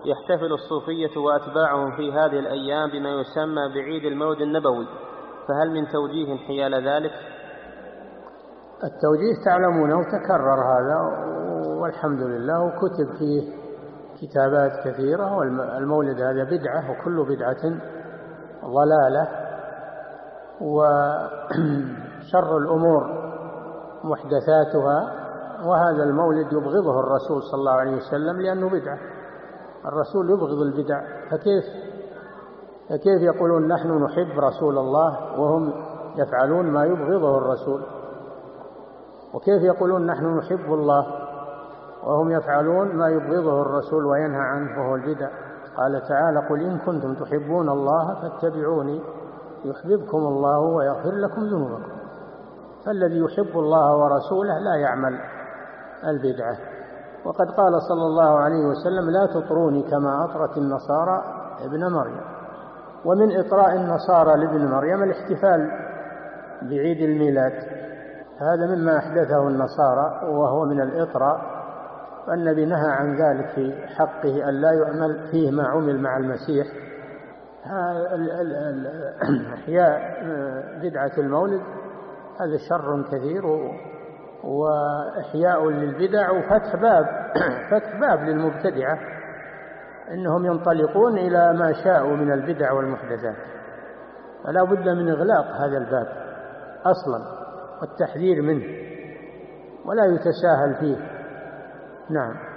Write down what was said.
يحتفل الصوفية وأتباعهم في هذه الأيام بما يسمى بعيد المولد النبوي، فهل من توجيه حيال ذلك؟ التوجيه تعلمونه وتكرر هذا والحمد لله، وكتب فيه كتابات كثيرة. والمولد هذا بدعة، وكل بدعة ضلالة، وشر الأمور محدثاتها. وهذا المولد يبغضه الرسول صلى الله عليه وسلم لأنه بدعة. الرسول يبغض البدع، فكيف يقولون نحن نحب رسول الله وهم يفعلون ما يبغضه الرسول؟ وكيف يقولون نحن نحب الله وهم يفعلون ما يبغضه الرسول وينهى عنه وهو البدع؟ قال تعالى: قل إن كنتم تحبون الله فاتبعوني يحببكم الله ويغفر لكم ذنوبكم. فالذي يحب الله ورسوله لا يعمل البدعة. وقد قال صلى الله عليه وسلم: لا تطروني كما أطرت النصارى ابن مريم. ومن إطراء النصارى لابن مريم الاحتفال بعيد الميلاد، هذا مما أحدثه النصارى وهو من الإطراء، والنبي نهى عن ذلك في حقه أن لا يعمل فيه ما عمل مع المسيح. إحياء بدعة المولد هذا شر كثير، وإحياء للبدع وفتح باب للمبتدعة إنهم ينطلقون إلى ما شاءوا من البدع والمحدثات. فلا بد من إغلاق هذا الباب أصلا والتحذير منه، ولا يتساهل فيه. نعم.